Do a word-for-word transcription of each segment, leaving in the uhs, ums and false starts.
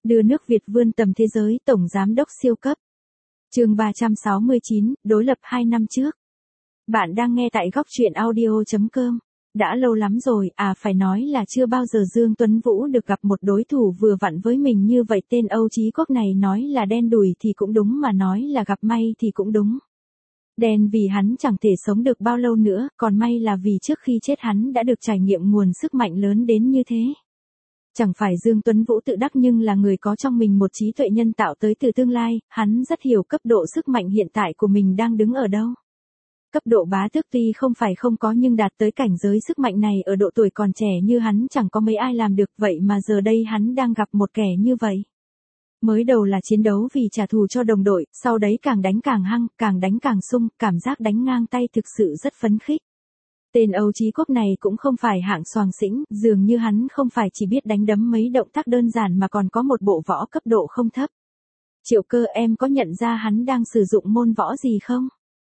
Đưa nước Việt vươn tầm thế giới, tổng giám đốc siêu cấp. Chương ba trăm sáu mươi chín, đối lập hai năm trước. Bạn đang nghe tại góc truyện audio chấm com. Đã lâu lắm rồi, à phải nói là chưa bao giờ Dương Tuấn Vũ được gặp một đối thủ vừa vặn với mình như vậy. Tên Âu Chí Quốc này nói là đen đủi thì cũng đúng, mà nói là gặp may thì cũng đúng. Đen vì hắn chẳng thể sống được bao lâu nữa, còn may là vì trước khi chết hắn đã được trải nghiệm nguồn sức mạnh lớn đến như thế. Chẳng phải Dương Tuấn Vũ tự đắc, nhưng là người có trong mình một trí tuệ nhân tạo tới từ tương lai, hắn rất hiểu cấp độ sức mạnh hiện tại của mình đang đứng ở đâu. Cấp độ bá tước tuy không phải không có, nhưng đạt tới cảnh giới sức mạnh này ở độ tuổi còn trẻ như hắn chẳng có mấy ai làm được, vậy mà giờ đây hắn đang gặp một kẻ như vậy. Mới đầu là chiến đấu vì trả thù cho đồng đội, sau đấy càng đánh càng hăng, càng đánh càng sung, cảm giác đánh ngang tay thực sự rất phấn khích. Tên Âu Chí Quốc này cũng không phải hạng xoàng xĩnh, dường như hắn không phải chỉ biết đánh đấm mấy động tác đơn giản mà còn có một bộ võ cấp độ không thấp. Triệu Cơ, em có nhận ra hắn đang sử dụng môn võ gì không?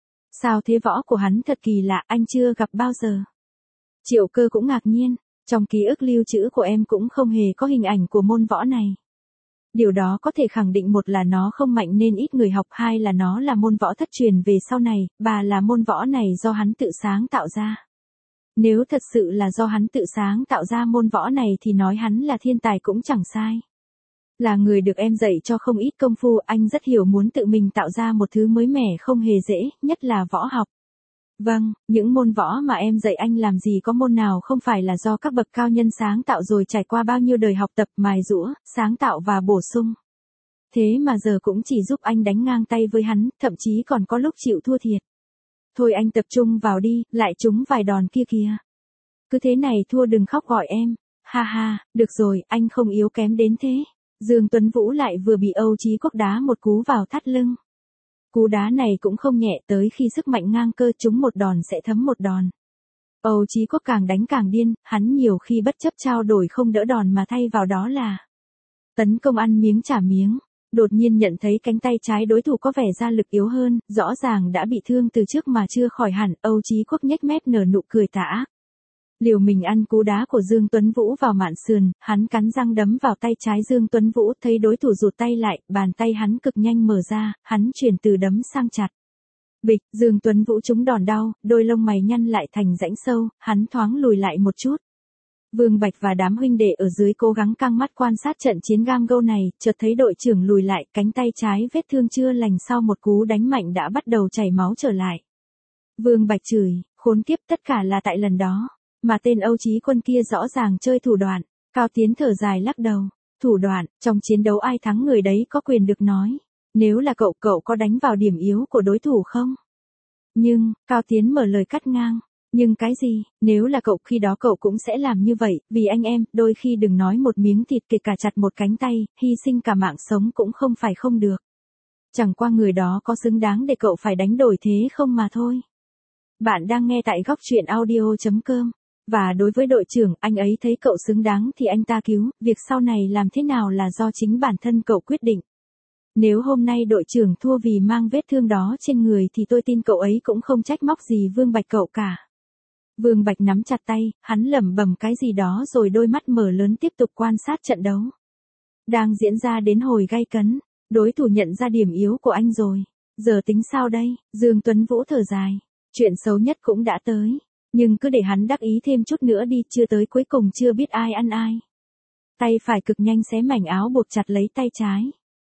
Sao thế, võ của hắn thật kỳ lạ, anh chưa gặp bao giờ. Triệu Cơ cũng ngạc nhiên, trong ký ức lưu trữ của em cũng không hề có hình ảnh của môn võ này. Điều đó có thể khẳng định, một là nó không mạnh nên ít người học, hai là nó là môn võ thất truyền về sau này, ba là môn võ này do hắn tự sáng tạo ra. Nếu thật sự là do hắn tự sáng tạo ra môn võ này thì nói hắn là thiên tài cũng chẳng sai. Là người được em dạy cho không ít công phu, anh rất hiểu muốn tự mình tạo ra một thứ mới mẻ không hề dễ, nhất là võ học. Vâng, những môn võ mà em dạy anh làm gì có môn nào không phải là do các bậc cao nhân sáng tạo rồi trải qua bao nhiêu đời học tập, mài giũa, sáng tạo và bổ sung. Thế mà giờ cũng chỉ giúp anh đánh ngang tay với hắn, thậm chí còn có lúc chịu thua thiệt. Thôi anh tập trung vào đi, lại trúng vài đòn kia kìa. Cứ thế này thua đừng khóc gọi em. Ha ha, được rồi, anh không yếu kém đến thế. Dương Tuấn Vũ lại vừa bị Âu Chí Quốc đá một cú vào thắt lưng. Cú đá này cũng không nhẹ, tới khi sức mạnh ngang cơ, trúng một đòn sẽ thấm một đòn. Âu Chí Quốc càng đánh càng điên, hắn nhiều khi bất chấp trao đổi không đỡ đòn mà thay vào đó là tấn công ăn miếng trả miếng. Đột nhiên nhận thấy cánh tay trái đối thủ có vẻ ra lực yếu hơn, rõ ràng đã bị thương từ trước mà chưa khỏi hẳn, Âu Chí Quốc nhếch mép nở nụ cười tà ác. Liều mình ăn cú đá của Dương Tuấn Vũ vào mạn sườn, hắn cắn răng đấm vào tay trái Dương Tuấn Vũ, thấy đối thủ rụt tay lại, bàn tay hắn cực nhanh mở ra, hắn chuyển từ đấm sang chặt. Bịch, Dương Tuấn Vũ trúng đòn đau, đôi lông mày nhăn lại thành rãnh sâu, hắn thoáng lùi lại một chút. Vương Bạch và đám huynh đệ ở dưới cố gắng căng mắt quan sát trận chiến gam gâu này, chợt thấy đội trưởng lùi lại, cánh tay trái vết thương chưa lành sau một cú đánh mạnh đã bắt đầu chảy máu trở lại. Vương Bạch chửi, khốn kiếp, tất cả là tại lần đó. Mà tên Âu Chí Quân kia rõ ràng chơi thủ đoạn. Cao Tiến thở dài lắc đầu. Thủ đoạn, trong chiến đấu ai thắng người đấy có quyền được nói. Nếu là cậu, cậu có đánh vào điểm yếu của đối thủ không? Nhưng, Cao Tiến mở lời cắt ngang. Nhưng cái gì, nếu là cậu khi đó cậu cũng sẽ làm như vậy, vì anh em, đôi khi đừng nói một miếng thịt kể cả chặt một cánh tay, hy sinh cả mạng sống cũng không phải không được. Chẳng qua người đó có xứng đáng để cậu phải đánh đổi thế không mà thôi. Bạn đang nghe tại góc truyện audio chấm com. Và đối với đội trưởng, anh ấy thấy cậu xứng đáng thì anh ta cứu, việc sau này làm thế nào là do chính bản thân cậu quyết định. Nếu hôm nay đội trưởng thua vì mang vết thương đó trên người thì tôi tin cậu ấy cũng không trách móc gì Vương Bạch cậu cả. Vương Bạch nắm chặt tay, hắn lẩm bẩm cái gì đó rồi đôi mắt mở lớn tiếp tục quan sát trận đấu. Đang diễn ra đến hồi gay cấn, đối thủ nhận ra điểm yếu của anh rồi. Giờ tính sao đây? Dương Tuấn Vũ thở dài. Chuyện xấu nhất cũng đã tới. Nhưng cứ để hắn đắc ý thêm chút nữa đi, chưa tới cuối cùng chưa biết ai ăn ai. Tay phải cực nhanh xé mảnh áo buộc chặt lấy tay trái.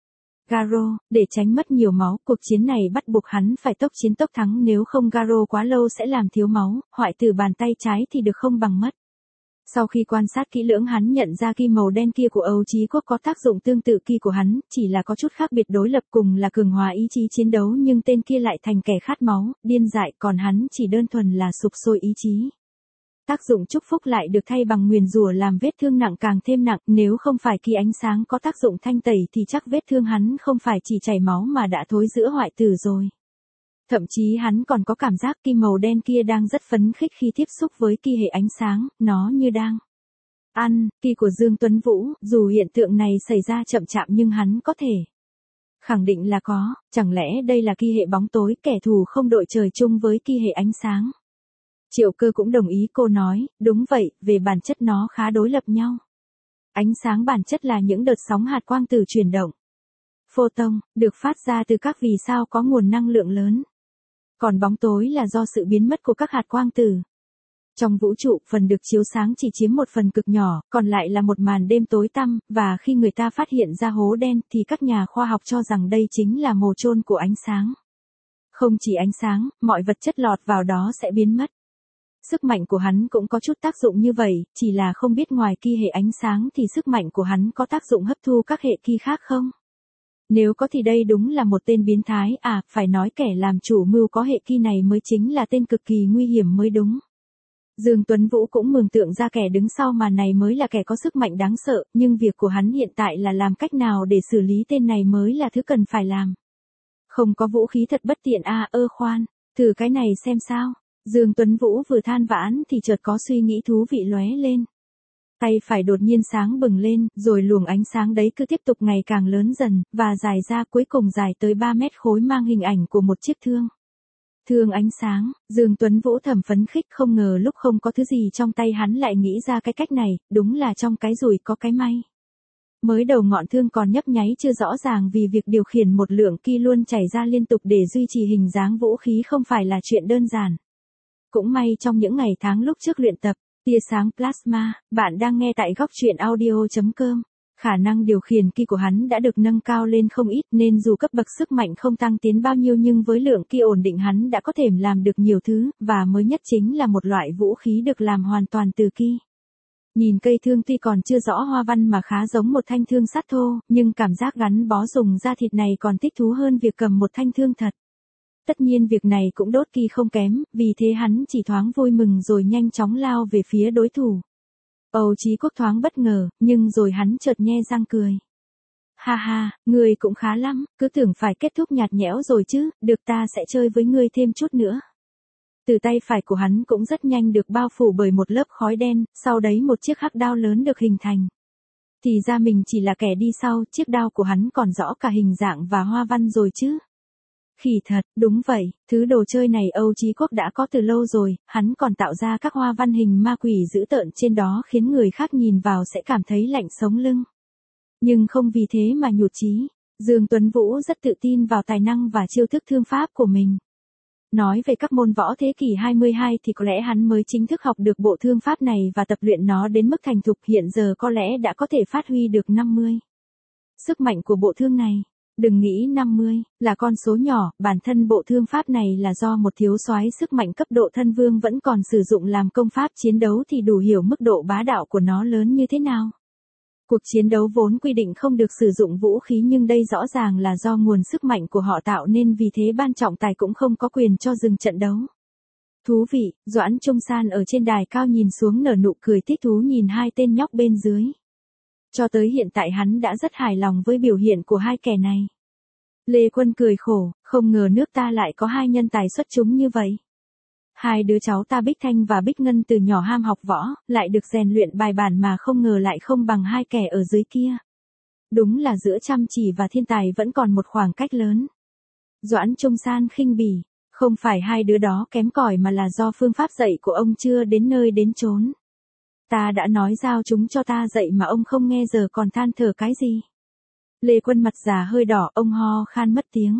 Garo, để tránh mất nhiều máu, cuộc chiến này bắt buộc hắn phải tốc chiến tốc thắng, nếu không Garo quá lâu sẽ làm thiếu máu, hoại tử bàn tay trái thì được không bằng mất. Sau khi quan sát kỹ lưỡng hắn nhận ra ki màu đen kia của Âu Chí Quốc có tác dụng tương tự ki của hắn, chỉ là có chút khác biệt, đối lập cùng là cường hóa ý chí chiến đấu nhưng tên kia lại thành kẻ khát máu, điên dại, còn hắn chỉ đơn thuần là sụp sôi ý chí. Tác dụng chúc phúc lại được thay bằng nguyền rủa làm vết thương nặng càng thêm nặng, nếu không phải ki ánh sáng có tác dụng thanh tẩy thì chắc vết thương hắn không phải chỉ chảy máu mà đã thối rữa hoại tử rồi. Thậm chí hắn còn có cảm giác ki màu đen kia đang rất phấn khích khi tiếp xúc với ki hệ ánh sáng, nó như đang ăn ki của Dương Tuấn Vũ, dù hiện tượng này xảy ra chậm chạp nhưng hắn có thể khẳng định là có, chẳng lẽ đây là ki hệ bóng tối, kẻ thù không đội trời chung với ki hệ ánh sáng. Triệu Cơ cũng đồng ý, cô nói, đúng vậy, về bản chất nó khá đối lập nhau. Ánh sáng bản chất là những đợt sóng hạt quang tử chuyển động. Photon, được phát ra từ các vì sao có nguồn năng lượng lớn. Còn bóng tối là do sự biến mất của các hạt quang tử. Trong vũ trụ, phần được chiếu sáng chỉ chiếm một phần cực nhỏ, còn lại là một màn đêm tối tăm, và khi người ta phát hiện ra hố đen thì các nhà khoa học cho rằng đây chính là mồ chôn của ánh sáng. Không chỉ ánh sáng, mọi vật chất lọt vào đó sẽ biến mất. Sức mạnh của hắn cũng có chút tác dụng như vậy, chỉ là không biết ngoài ki hệ ánh sáng thì sức mạnh của hắn có tác dụng hấp thu các hệ ki khác không? Nếu có thì đây đúng là một tên biến thái, à, phải nói kẻ làm chủ mưu có hệ ki này mới chính là tên cực kỳ nguy hiểm mới đúng. Dương Tuấn Vũ cũng mường tượng ra kẻ đứng sau màn này mới là kẻ có sức mạnh đáng sợ, nhưng việc của hắn hiện tại là làm cách nào để xử lý tên này mới là thứ cần phải làm. Không có vũ khí thật bất tiện à, ơ khoan, thử cái này xem sao. Dương Tuấn Vũ vừa than vãn thì chợt có suy nghĩ thú vị lóe lên. Tay phải đột nhiên sáng bừng lên, rồi luồng ánh sáng đấy cứ tiếp tục ngày càng lớn dần, và dài ra cuối cùng dài tới ba mét khối mang hình ảnh của một chiếc thương. Thương ánh sáng, Dương Tuấn Vũ thầm phấn khích không ngờ lúc không có thứ gì trong tay hắn lại nghĩ ra cái cách này, đúng là trong cái rủi có cái may. Mới đầu ngọn thương còn nhấp nháy chưa rõ ràng vì việc điều khiển một lượng ki luôn chảy ra liên tục để duy trì hình dáng vũ khí không phải là chuyện đơn giản. Cũng may trong những ngày tháng lúc trước luyện tập, tia sáng plasma, bạn đang nghe tại góc truyện audio chấm com. Khả năng điều khiển ki của hắn đã được nâng cao lên không ít nên dù cấp bậc sức mạnh không tăng tiến bao nhiêu nhưng với lượng ki ổn định hắn đã có thể làm được nhiều thứ, và mới nhất chính là một loại vũ khí được làm hoàn toàn từ ki. Nhìn cây thương tuy còn chưa rõ hoa văn mà khá giống một thanh thương sắt thô, nhưng cảm giác gắn bó dùng da thịt này còn thích thú hơn việc cầm một thanh thương thật. Tất nhiên việc này cũng đốt ki không kém, vì thế hắn chỉ thoáng vui mừng rồi nhanh chóng lao về phía đối thủ. Âu Chí Quốc thoáng bất ngờ, nhưng rồi hắn chợt nhe răng cười. Ha ha, ngươi cũng khá lắm, cứ tưởng phải kết thúc nhạt nhẽo rồi chứ, được ta sẽ chơi với ngươi thêm chút nữa. Từ tay phải của hắn cũng rất nhanh được bao phủ bởi một lớp khói đen, sau đấy một chiếc hắc đao lớn được hình thành. Thì ra mình chỉ là kẻ đi sau, chiếc đao của hắn còn rõ cả hình dạng và hoa văn rồi chứ. Khỉ thật, đúng vậy, thứ đồ chơi này Âu Chí Quốc đã có từ lâu rồi, hắn còn tạo ra các hoa văn hình ma quỷ dữ tợn trên đó khiến người khác nhìn vào sẽ cảm thấy lạnh sống lưng. Nhưng không vì thế mà nhụt chí, Dương Tuấn Vũ rất tự tin vào tài năng và chiêu thức thương pháp của mình. Nói về các môn võ thế kỷ hai mươi hai thì có lẽ hắn mới chính thức học được bộ thương pháp này và tập luyện nó đến mức thành thục, hiện giờ có lẽ đã có thể phát huy được năm mươi. Sức mạnh của bộ thương này. Đừng nghĩ năm mươi là con số nhỏ, bản thân bộ thương pháp này là do một thiếu soái sức mạnh cấp độ thân vương vẫn còn sử dụng làm công pháp chiến đấu thì đủ hiểu mức độ bá đạo của nó lớn như thế nào. Cuộc chiến đấu vốn quy định không được sử dụng vũ khí nhưng đây rõ ràng là do nguồn sức mạnh của họ tạo nên, vì thế ban trọng tài cũng không có quyền cho dừng trận đấu. Thú vị, Doãn Trung San ở trên đài cao nhìn xuống nở nụ cười thích thú nhìn hai tên nhóc bên dưới. Cho tới hiện tại hắn đã rất hài lòng với biểu hiện của hai kẻ này. Lê Quân cười khổ, không ngờ nước ta lại có hai nhân tài xuất chúng như vậy. Hai đứa cháu ta Bích Thanh và Bích Ngân từ nhỏ ham học võ, lại được rèn luyện bài bản mà không ngờ lại không bằng hai kẻ ở dưới kia. Đúng là giữa chăm chỉ và thiên tài vẫn còn một khoảng cách lớn. Doãn Trung San khinh bỉ, không phải hai đứa đó kém cỏi mà là do phương pháp dạy của ông chưa đến nơi đến chốn. Ta đã nói giao chúng cho ta dạy mà ông không nghe, giờ còn than thở cái gì. Lê Quân mặt già hơi đỏ, ông ho khan mất tiếng.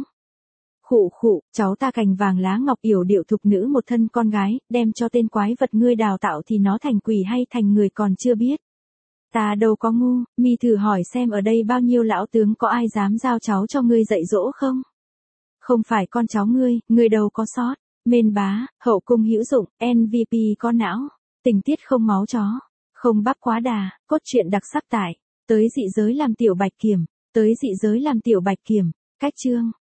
Khụ khụ, cháu ta cành vàng lá ngọc yểu điệu thục nữ một thân con gái, đem cho tên quái vật ngươi đào tạo thì nó thành quỷ hay thành người còn chưa biết. Ta đâu có ngu, mi thử hỏi xem ở đây bao nhiêu lão tướng có ai dám giao cháu cho ngươi dạy dỗ không? Không phải con cháu ngươi, ngươi đâu có sót. Mên bá, hậu cung hữu dụng, em vê pê có não, tình tiết không máu chó, không bắp quá đà, cốt truyện đặc sắc tại, tới dị giới làm tiểu bạch kiểm, tới dị giới làm tiểu bạch kiểm, cách chương.